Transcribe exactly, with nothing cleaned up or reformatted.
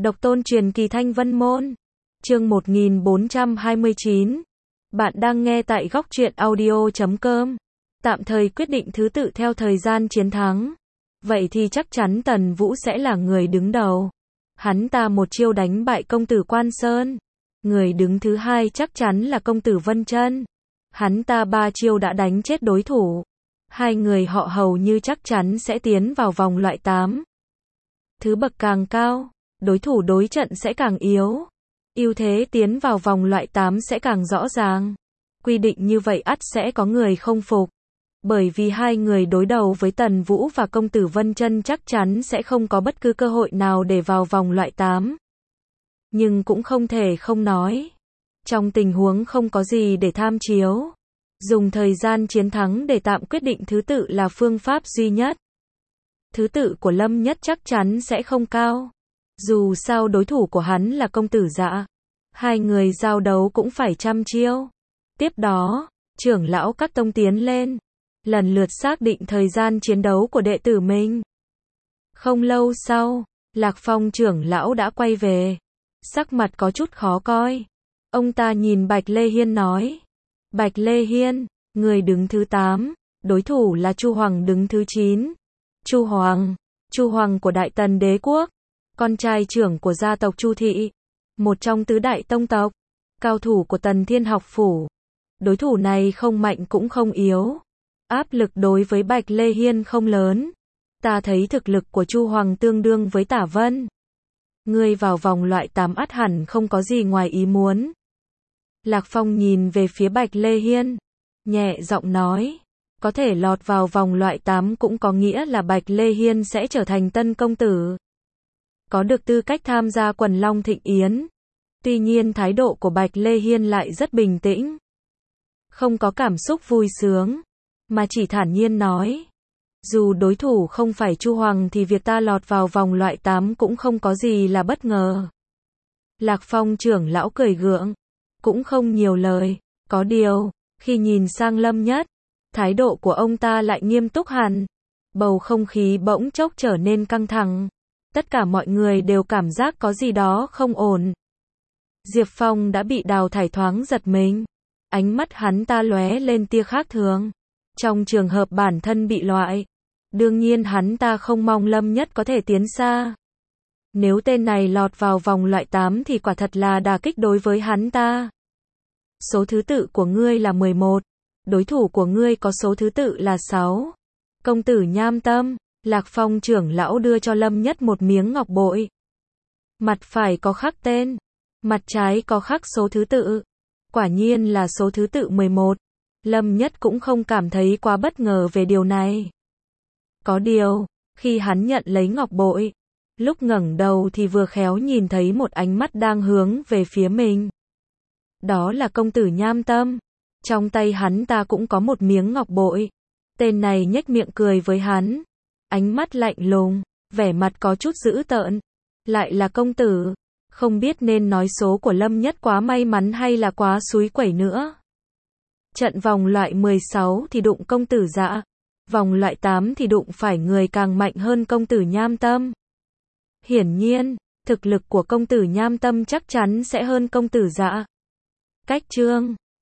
Độc tôn truyền kỳ Thanh Vân Môn. Chương một nghìn bốn trăm hai mươi chín. Bạn đang nghe tại góc truyện audio chấm com. Tạm thời quyết định thứ tự theo thời gian chiến thắng. Vậy thì chắc chắn Tần Vũ sẽ là người đứng đầu. Hắn ta một chiêu đánh bại công tử Quan Sơn. Người đứng thứ hai chắc chắn là công tử Vân Chân. Hắn ta ba chiêu đã đánh chết đối thủ. Hai người họ hầu như chắc chắn sẽ tiến vào vòng loại tám. Thứ bậc càng cao, đối thủ đối trận sẽ càng yếu. Ưu thế tiến vào vòng loại tám sẽ càng rõ ràng. Quy định như vậy ắt sẽ có người không phục. Bởi vì hai người đối đầu với Tần Vũ và công tử Vân Chân chắc chắn sẽ không có bất cứ cơ hội nào để vào vòng loại tám. Nhưng cũng không thể không nói. Trong tình huống không có gì để tham chiếu, dùng thời gian chiến thắng để tạm quyết định thứ tự là phương pháp duy nhất. Thứ tự của Lâm Nhất chắc chắn sẽ không cao. Dù sao đối thủ của hắn là công tử Dạ. Hai người giao đấu cũng phải trăm chiêu. Tiếp đó, trưởng lão các tông tiến lên, lần lượt xác định thời gian chiến đấu của đệ tử mình. Không lâu sau, Lạc Phong trưởng lão đã quay về. Sắc mặt có chút khó coi. Ông ta nhìn Bạch Lê Hiên nói. Bạch Lê Hiên, người đứng thứ tám, đối thủ là Chu Hoàng đứng thứ chín. Chu Hoàng, Chu Hoàng của Đại Tần Đế Quốc, con trai trưởng của gia tộc Chu Thị, một trong tứ đại tông tộc, cao thủ của Tần Thiên Học Phủ. Đối thủ này không mạnh cũng không yếu. Áp lực đối với Bạch Lê Hiên không lớn. Ta thấy thực lực của Chu Hoàng tương đương với Tả Vân. Ngươi vào vòng loại tám ắt hẳn không có gì ngoài ý muốn. Lạc Phong nhìn về phía Bạch Lê Hiên, nhẹ giọng nói, có thể lọt vào vòng loại tám cũng có nghĩa là Bạch Lê Hiên sẽ trở thành tân công tử, có được tư cách tham gia Quần Long Thịnh Yến. Tuy nhiên thái độ của Bạch Lê Hiên lại rất bình tĩnh, không có cảm xúc vui sướng, mà chỉ thản nhiên nói, dù đối thủ không phải Chu Hoàng thì việc ta lọt vào vòng loại tám cũng không có gì là bất ngờ. Lạc Phong trưởng lão cười gượng, cũng không nhiều lời. Có điều, khi nhìn sang Lâm Nhất, thái độ của ông ta lại nghiêm túc hẳn. Bầu không khí bỗng chốc trở nên căng thẳng. Tất cả mọi người đều cảm giác có gì đó không ổn. Diệp Phong đã bị đào thải thoáng giật mình. Ánh mắt hắn ta lóe lên tia khác thường. Trong trường hợp bản thân bị loại, đương nhiên hắn ta không mong Lâm Nhất có thể tiến xa. Nếu tên này lọt vào vòng loại tám thì quả thật là đả kích đối với hắn ta. Số thứ tự của ngươi là mười một. Đối thủ của ngươi có số thứ tự là sáu. Công tử Nham Tâm, Lạc Phong trưởng lão đưa cho Lâm Nhất một miếng ngọc bội. Mặt phải có khắc tên, mặt trái có khắc số thứ tự. Quả nhiên là số thứ tự mười một. Lâm Nhất cũng không cảm thấy quá bất ngờ về điều này. Có điều, khi hắn nhận lấy ngọc bội, lúc ngẩng đầu thì vừa khéo nhìn thấy một ánh mắt đang hướng về phía mình. Đó là công tử Nham Tâm. Trong tay hắn ta cũng có một miếng ngọc bội. Tên này nhếch miệng cười với hắn. Ánh mắt lạnh lùng, vẻ mặt có chút dữ tợn. Lại là công tử. Không biết nên nói số của Lâm Nhất quá may mắn hay là quá xúi quẩy nữa. Trận vòng loại mười sáu thì đụng công tử Dạ. Vòng loại tám thì đụng phải người càng mạnh hơn công tử Nham Tâm. Hiển nhiên, thực lực của công tử Nham Tâm chắc chắn sẽ hơn công tử Dạ. Cách chương